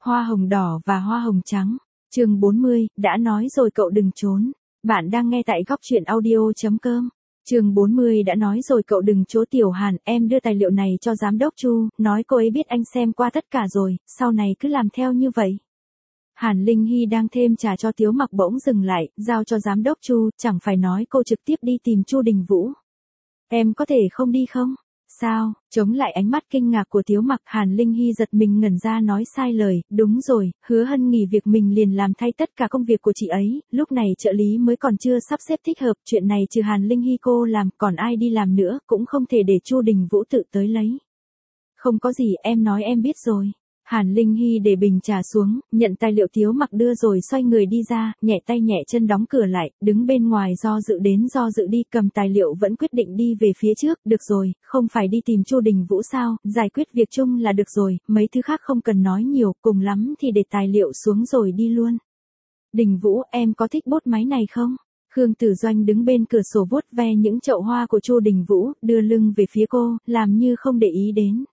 Hoa hồng đỏ và hoa hồng trắng. Chương 40, đã nói rồi cậu đừng trốn. Bạn đang nghe tại góc truyện audio.com. Chương 40 đã nói rồi cậu đừng trốn. Tiểu Hàn, em đưa tài liệu này cho giám đốc Chu, nói cô ấy biết anh xem qua tất cả rồi, sau này cứ làm theo như vậy. Hàn Linh Hy đang thêm trà cho Tiếu Mặc bỗng dừng lại, giao cho giám đốc Chu, chẳng phải nói cô trực tiếp đi tìm Chu Đình Vũ. Em có thể không đi không? Sao? Chống lại ánh mắt kinh ngạc của Tiếu Mặc, Hàn Linh Hy giật mình ngẩn ra nói sai lời, đúng rồi, Hứa Hân nghỉ việc mình liền làm thay tất cả công việc của chị ấy, lúc này trợ lý mới còn chưa sắp xếp thích hợp, chuyện này trừ Hàn Linh Hy cô làm, còn ai đi làm nữa, cũng không thể để Chu Đình Vũ tự tới lấy. Không có gì, em nói em biết rồi. Hàn Linh Hy để bình trà xuống, nhận tài liệu Tiếu Mặc đưa rồi xoay người đi ra, nhẹ tay nhẹ chân đóng cửa lại, đứng bên ngoài do dự đến do dự đi, cầm tài liệu vẫn quyết định đi về phía trước, được rồi, không phải đi tìm Chu Đình Vũ sao, giải quyết việc chung là được rồi, mấy thứ khác không cần nói nhiều, cùng lắm thì để tài liệu xuống rồi đi luôn. Đình Vũ, em có thích bút máy này không? Khương Tử Doanh đứng bên cửa sổ vuốt ve những chậu hoa của Chu Đình Vũ, đưa lưng về phía cô, làm như không để ý đến.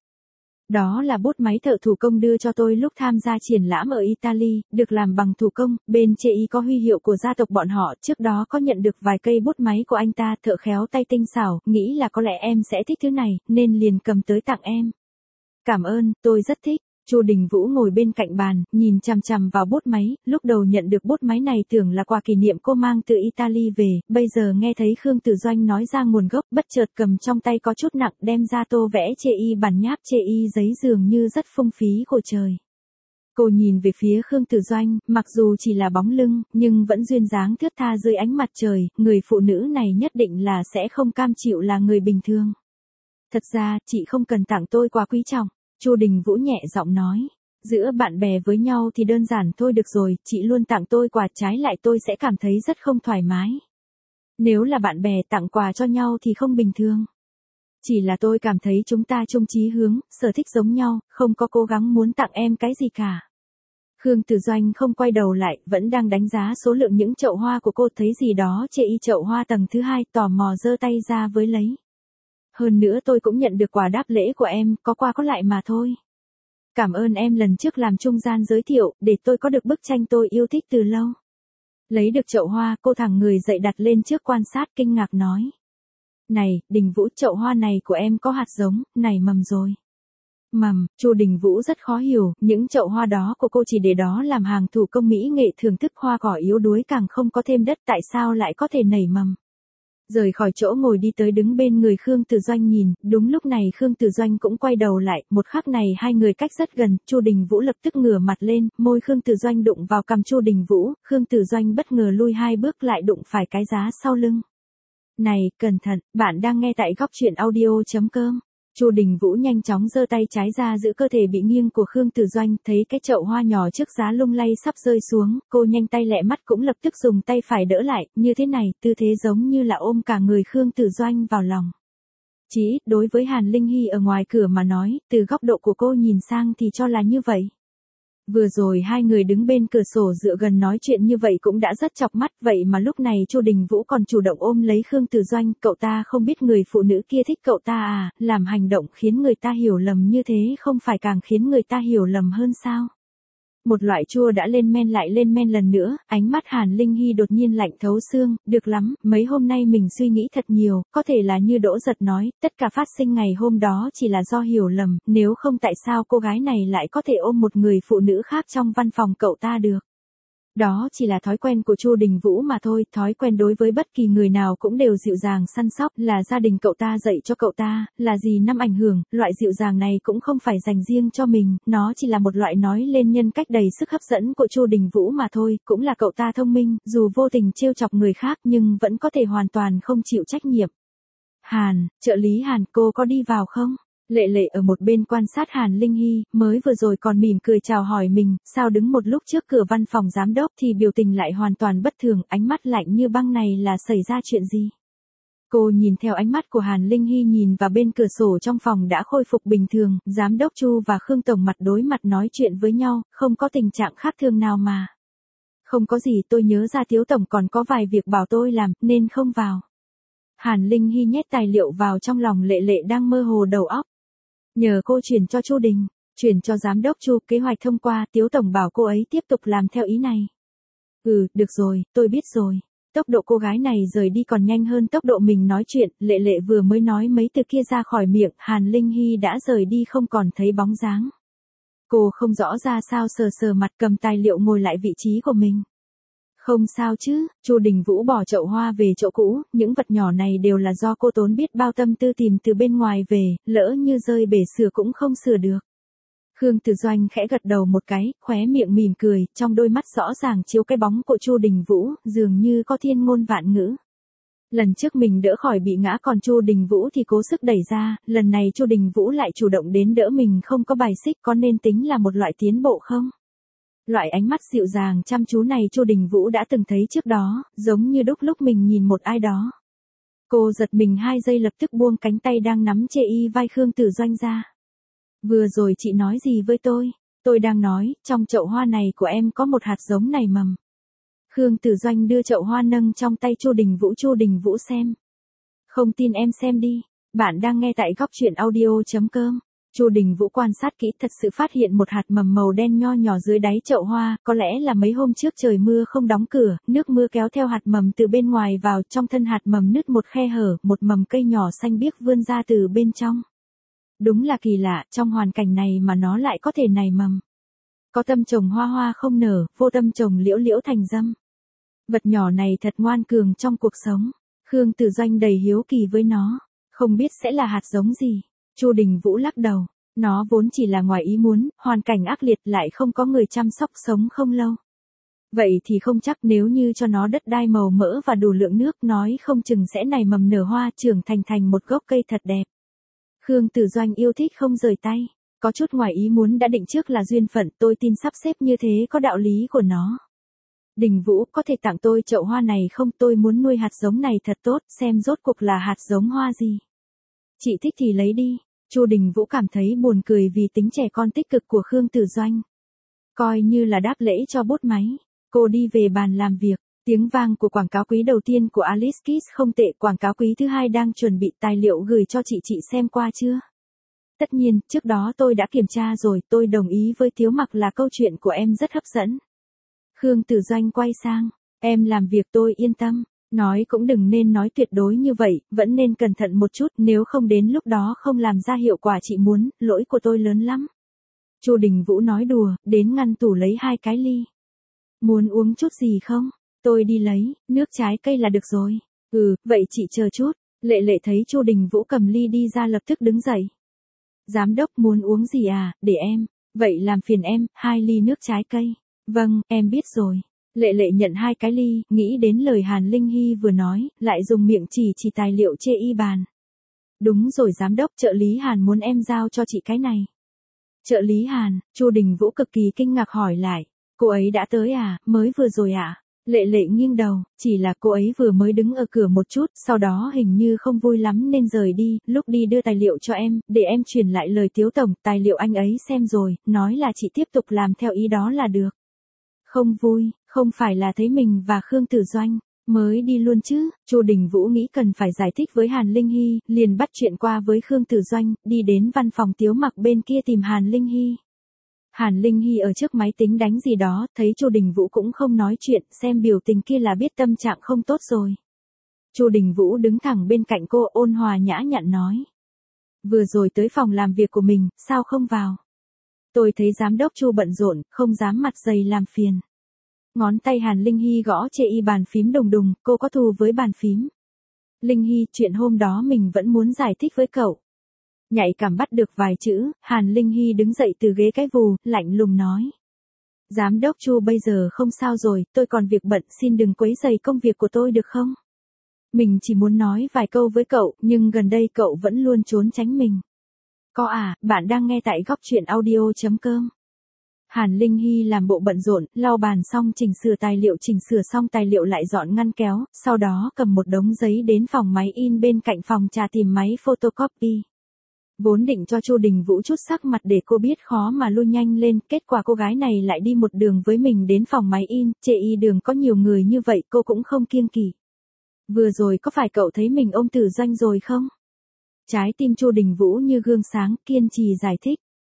Đó là bút máy thợ thủ công đưa cho tôi lúc tham gia triển lãm ở Italy, được làm bằng thủ công, bên chê y có huy hiệu của gia tộc bọn họ, trước đó có nhận được vài cây bút máy của anh ta, thợ khéo tay tinh xảo, nghĩ là có lẽ em sẽ thích thứ này, nên liền cầm tới tặng em. Cảm ơn, tôi rất thích. Chu Đình Vũ ngồi bên cạnh bàn, nhìn chằm chằm vào bút máy, lúc đầu nhận được bút máy này tưởng là quà kỷ niệm cô mang từ Italy về, bây giờ nghe thấy Khương Tử Doanh nói ra nguồn gốc, bất chợt cầm trong tay có chút nặng, đem ra tô vẽ chê y bản nháp chê y giấy dường như rất phung phí của trời. Cô nhìn về phía Khương Tử Doanh, mặc dù chỉ là bóng lưng, nhưng vẫn duyên dáng thướt tha dưới ánh mặt trời, người phụ nữ này nhất định là sẽ không cam chịu là người bình thường. Thật ra, chị không cần tặng tôi quà quý trọng. Chu Đình Vũ nhẹ giọng nói, giữa bạn bè với nhau thì đơn giản thôi được rồi, chị luôn tặng tôi quà, trái lại tôi sẽ cảm thấy rất không thoải mái. Nếu là bạn bè tặng quà cho nhau thì không bình thường. Chỉ là tôi cảm thấy chúng ta chung chí hướng, sở thích giống nhau, không có cố gắng muốn tặng em cái gì cả. Khương Tử Doanh không quay đầu lại, vẫn đang đánh giá số lượng những chậu hoa của cô, thấy gì đó chê y chậu hoa tầng thứ 2, tò mò giơ tay ra với lấy. Hơn nữa tôi cũng nhận được quà đáp lễ của em, có qua có lại mà thôi. Cảm ơn em lần trước làm trung gian giới thiệu, để tôi có được bức tranh tôi yêu thích từ lâu. Lấy được chậu hoa, cô thẳng người dậy đặt lên trước quan sát, kinh ngạc nói. Này, Đình Vũ, chậu hoa này của em có hạt giống, nảy mầm rồi. Mầm, Chu Đình Vũ rất khó hiểu, những chậu hoa đó của cô chỉ để đó làm hàng thủ công mỹ nghệ thưởng thức, hoa cỏ yếu đuối càng không có thêm đất, tại sao lại có thể nảy mầm. Rời khỏi chỗ ngồi đi tới đứng bên người Khương Tử Doanh nhìn, đúng lúc này Khương Tử Doanh cũng quay đầu lại, một khắc này hai người cách rất gần, Chu Đình Vũ lập tức ngửa mặt lên, môi Khương Tử Doanh đụng vào cằm Chu Đình Vũ, Khương Tử Doanh bất ngờ lui 2 bước lại đụng phải cái giá sau lưng. Này, cẩn thận, bạn đang nghe tại góc truyện audio.com. Chu Đình Vũ nhanh chóng giơ tay trái ra giữ cơ thể bị nghiêng của Khương Tử Doanh, thấy cái chậu hoa nhỏ trước giá lung lay sắp rơi xuống, cô nhanh tay lẹ mắt cũng lập tức dùng tay phải đỡ lại, như thế này, tư thế giống như là ôm cả người Khương Tử Doanh vào lòng. Chỉ ít đối với Hàn Linh Hy ở ngoài cửa mà nói, từ góc độ của cô nhìn sang thì cho là như vậy. Vừa rồi hai người đứng bên cửa sổ dựa gần nói chuyện như vậy cũng đã rất chọc mắt, vậy mà lúc này Chu Đình Vũ còn chủ động ôm lấy Khương Tử Doanh, cậu ta không biết người phụ nữ kia thích cậu ta à, làm hành động khiến người ta hiểu lầm như thế không phải càng khiến người ta hiểu lầm hơn sao? Một loại chua đã lên men lại lên men lần nữa, ánh mắt Hàn Linh Hy đột nhiên lạnh thấu xương, được lắm, mấy hôm nay mình suy nghĩ thật nhiều, có thể là như Đỗ Giật nói, tất cả phát sinh ngày hôm đó chỉ là do hiểu lầm, nếu không tại sao cô gái này lại có thể ôm một người phụ nữ khác trong văn phòng cậu ta được. Đó chỉ là thói quen của Chu Đình Vũ mà thôi, thói quen đối với bất kỳ người nào cũng đều dịu dàng săn sóc, là gia đình cậu ta dạy cho cậu ta, là gì năm ảnh hưởng, loại dịu dàng này cũng không phải dành riêng cho mình, nó chỉ là một loại nói lên nhân cách đầy sức hấp dẫn của Chu Đình Vũ mà thôi, cũng là cậu ta thông minh, dù vô tình trêu chọc người khác nhưng vẫn có thể hoàn toàn không chịu trách nhiệm. Hàn, trợ lý Hàn, cô có đi vào không? Lệ Lệ ở một bên quan sát Hàn Linh Hy, mới vừa rồi còn mỉm cười chào hỏi mình, sao đứng một lúc trước cửa văn phòng giám đốc thì biểu tình lại hoàn toàn bất thường, ánh mắt lạnh như băng này là xảy ra chuyện gì? Cô nhìn theo ánh mắt của Hàn Linh Hy nhìn vào bên cửa sổ trong phòng đã khôi phục bình thường, giám đốc Chu và Khương Tổng mặt đối mặt nói chuyện với nhau, không có tình trạng khác thường nào mà. Không có gì, tôi nhớ ra Tiếu Tổng còn có vài việc bảo tôi làm, nên không vào. Hàn Linh Hy nhét tài liệu vào trong lòng Lệ Lệ đang mơ hồ đầu óc. Nhờ cô chuyển cho Chu Đình. Chuyển cho giám đốc Chu, kế hoạch thông qua, Tiếu tổng bảo cô ấy tiếp tục làm theo ý này. Được rồi, tôi biết rồi. Tốc độ cô gái này rời đi còn nhanh hơn tốc độ mình nói chuyện, Lệ Lệ vừa mới nói mấy từ kia ra khỏi miệng, Hàn Linh Hy đã rời đi không còn thấy bóng dáng. Cô không rõ ra sao sờ sờ mặt cầm tài liệu ngồi lại vị trí của mình. Không sao chứ, Chu Đình Vũ bỏ chậu hoa về chỗ cũ, những vật nhỏ này đều là do cô tốn biết bao tâm tư tìm từ bên ngoài về, lỡ như rơi bể sửa cũng không sửa được. Khương Tử Doanh khẽ gật đầu một cái, khóe miệng mỉm cười, trong đôi mắt rõ ràng chiếu cái bóng của Chu Đình Vũ, dường như có thiên ngôn vạn ngữ. Lần trước mình đỡ khỏi bị ngã còn Chu Đình Vũ thì cố sức đẩy ra, lần này Chu Đình Vũ lại chủ động đến đỡ mình không có bài xích, có nên tính là một loại tiến bộ không? Loại ánh mắt dịu dàng chăm chú này Chu Đình Vũ đã từng thấy trước đó, giống như lúc mình nhìn một ai đó. Cô giật mình 2 giây lập tức buông cánh tay đang nắm chê y vai Khương Tử Doanh ra. Vừa rồi chị nói gì với tôi? Tôi đang nói, trong chậu hoa này của em có một hạt giống nảy mầm. Khương Tử Doanh đưa chậu hoa nâng trong tay Chu Đình Vũ xem. Không tin em xem đi. Bạn đang nghe tại góc truyện audio.com. Chu Đình Vũ quan sát kỹ thật sự phát hiện một hạt mầm màu đen nho nhỏ dưới đáy chậu hoa, có lẽ là mấy hôm trước trời mưa không đóng cửa, nước mưa kéo theo hạt mầm từ bên ngoài vào, trong thân hạt mầm nứt một khe hở, một mầm cây nhỏ xanh biếc vươn ra từ bên trong. Đúng là kỳ lạ, trong hoàn cảnh này mà nó lại có thể nảy mầm. Có tâm trồng hoa hoa không nở, vô tâm trồng liễu liễu thành dâm. Vật nhỏ này thật ngoan cường trong cuộc sống. Khương Tử Doanh đầy hiếu kỳ với nó, không biết sẽ là hạt giống gì. Chu Đình Vũ lắc đầu, nó vốn chỉ là ngoài ý muốn, hoàn cảnh ác liệt lại không có người chăm sóc sống không lâu. Vậy thì không chắc nếu như cho nó đất đai màu mỡ và đủ lượng nước nói không chừng sẽ nảy mầm nở hoa trưởng thành một gốc cây thật đẹp. Khương Tử Doanh yêu thích không rời tay, có chút ngoài ý muốn đã định trước là duyên phận, tôi tin sắp xếp như thế có đạo lý của nó. Đình Vũ có thể tặng tôi chậu hoa này không, tôi muốn nuôi hạt giống này thật tốt, xem rốt cuộc là hạt giống hoa gì. Chị thích thì lấy đi. Chu Đình Vũ cảm thấy buồn cười vì tính trẻ con tích cực của Khương Tử Doanh. Coi như là đáp lễ cho bút máy. Cô đi về bàn làm việc. Tiếng vang của quảng cáo quý đầu tiên của Alice Kids không tệ, quảng cáo quý thứ hai đang chuẩn bị tài liệu gửi cho chị xem qua chưa? Tất nhiên, trước đó tôi đã kiểm tra rồi, tôi đồng ý với Tiếu Mặc là câu chuyện của em rất hấp dẫn. Khương Tử Doanh quay sang, em làm việc tôi yên tâm. Nói cũng đừng nên nói tuyệt đối như vậy, vẫn nên cẩn thận một chút, nếu không đến lúc đó không làm ra hiệu quả chị muốn, lỗi của tôi lớn lắm. Chu Đình Vũ nói đùa, đến ngăn tủ lấy 2 cái ly. Muốn uống chút gì không? Tôi đi lấy, nước trái cây là được rồi. Vậy chị chờ chút. Lệ Lệ thấy Chu Đình Vũ cầm ly đi ra lập tức đứng dậy. Giám đốc muốn uống gì à, để em. Vậy làm phiền em, 2 ly nước trái cây. Vâng, em biết rồi. Lệ Lệ nhận 2 cái ly, nghĩ đến lời Hàn Linh Hy vừa nói, lại dùng miệng chỉ tài liệu chê y bàn. Đúng rồi giám đốc, trợ lý Hàn muốn em giao cho chị cái này. Trợ lý Hàn, Chu Đình Vũ cực kỳ kinh ngạc hỏi lại. Cô ấy đã tới à, mới vừa rồi à? Lệ Lệ nghiêng đầu, chỉ là cô ấy vừa mới đứng ở cửa một chút, sau đó hình như không vui lắm nên rời đi, lúc đi đưa tài liệu cho em, để em truyền lại lời Tiếu Tổng, tài liệu anh ấy xem rồi, nói là chị tiếp tục làm theo ý đó là được. Không vui, không phải là thấy mình và Khương Tử Doanh mới đi luôn chứ? Chu Đình Vũ nghĩ cần phải giải thích với Hàn Linh Hy, liền bắt chuyện qua với Khương Tử Doanh, đi đến văn phòng Tiếu Mặc bên kia tìm Hàn Linh Hy. Hàn Linh Hy ở trước máy tính đánh gì đó, thấy Chu Đình Vũ cũng không nói chuyện, xem biểu tình kia là biết tâm trạng không tốt rồi. Chu Đình Vũ đứng thẳng bên cạnh cô, ôn hòa nhã nhặn nói. Vừa rồi tới phòng làm việc của mình, sao không vào? Tôi thấy giám đốc Chu bận rộn, không dám mặt dày làm phiền. Ngón tay Hàn Linh Hy gõ chê y bàn phím đùng đùng, cô có thù với bàn phím. Linh Hy, chuyện hôm đó mình vẫn muốn giải thích với cậu. Nhạy cảm bắt được vài chữ, Hàn Linh Hy đứng dậy từ ghế cái vù, lạnh lùng nói. Giám đốc Chu bây giờ không sao rồi, tôi còn việc bận, xin đừng quấy rầy công việc của tôi được không? Mình chỉ muốn nói vài câu với cậu, nhưng gần đây cậu vẫn luôn trốn tránh mình. Có à, bạn đang nghe tại góc truyện audio.com. Hàn Linh Hy làm bộ bận rộn, lau bàn xong chỉnh sửa xong tài liệu lại dọn ngăn kéo, sau đó cầm một đống giấy đến phòng máy in bên cạnh phòng trà tìm máy photocopy. Vốn định cho Chu Đình Vũ chút sắc mặt để cô biết khó mà lui nhanh lên, kết quả cô gái này lại đi một đường với mình đến phòng máy in, chê y đường có nhiều người như vậy cô cũng không kiêng kỵ. Vừa rồi có phải cậu thấy mình ôm Tử Doanh rồi không? Trái tim Chu Đình Vũ như gương sáng, kiên trì giải thích.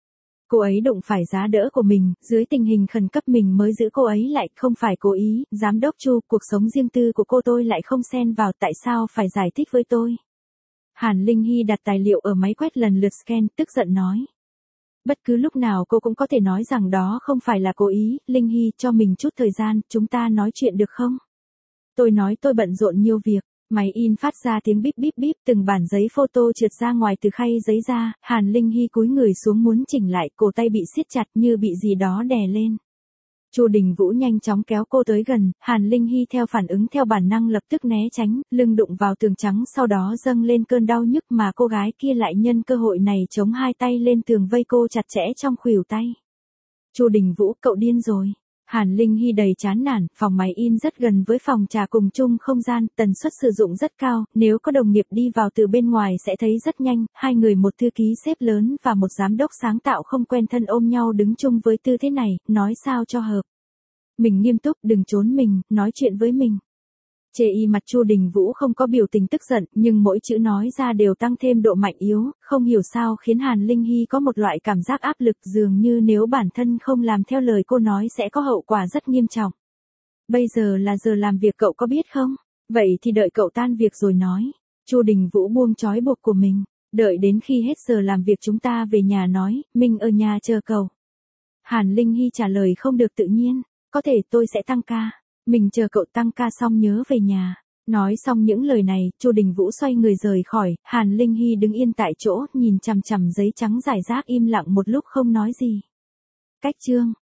Cô ấy đụng phải giá đỡ của mình, dưới tình hình khẩn cấp mình mới giữ cô ấy lại, không phải cố ý. Giám đốc Chu, cuộc sống riêng tư của cô tôi lại không xen vào, tại sao phải giải thích với tôi? Hàn Linh Hy đặt tài liệu ở máy quét lần lượt scan, tức giận nói. Bất cứ lúc nào cô cũng có thể nói rằng đó không phải là cố ý. Linh Hy, cho mình chút thời gian, chúng ta nói chuyện được không? Tôi nói tôi bận rộn nhiều việc. Máy in phát ra tiếng bíp bíp bíp, từng bản giấy photo trượt ra ngoài từ khay giấy ra. Hàn Linh Hy cúi người xuống muốn chỉnh lại, cổ tay bị siết chặt như bị gì đó đè lên. Chu Đình Vũ nhanh chóng kéo cô tới gần, Hàn Linh Hy theo phản ứng theo bản năng lập tức né tránh, lưng đụng vào tường trắng, sau đó dâng lên cơn đau nhức mà cô gái kia lại nhân cơ hội này chống hai tay lên tường vây cô chặt chẽ trong khuỷu tay. Chu Đình Vũ, cậu điên rồi. Hàn Linh Hy đầy chán nản, phòng máy in rất gần với phòng trà cùng chung không gian, tần suất sử dụng rất cao, nếu có đồng nghiệp đi vào từ bên ngoài sẽ thấy rất nhanh, hai người một thư ký sếp lớn và một giám đốc sáng tạo không quen thân ôm nhau đứng chung với tư thế này, nói sao cho hợp. Mình nghiêm túc, đừng trốn mình, nói chuyện với mình. Chê y mặt Chu Đình Vũ không có biểu tình tức giận, nhưng mỗi chữ nói ra đều tăng thêm độ mạnh yếu, không hiểu sao khiến Hàn Linh Hy có một loại cảm giác áp lực dường như nếu bản thân không làm theo lời cô nói sẽ có hậu quả rất nghiêm trọng. Bây giờ là giờ làm việc cậu có biết không? Vậy thì đợi cậu tan việc rồi nói. Chu Đình Vũ buông trói buộc của mình, đợi đến khi hết giờ làm việc chúng ta về nhà nói, mình ở nhà chờ cậu. Hàn Linh Hy trả lời không được tự nhiên, có thể tôi sẽ tăng ca. Mình chờ cậu tăng ca xong nhớ về nhà. Nói xong những lời này, Chu Đình Vũ xoay người rời khỏi, Hàn Linh Hy đứng yên tại chỗ, nhìn chằm chằm giấy trắng rải rác im lặng một lúc không nói gì. Cách chương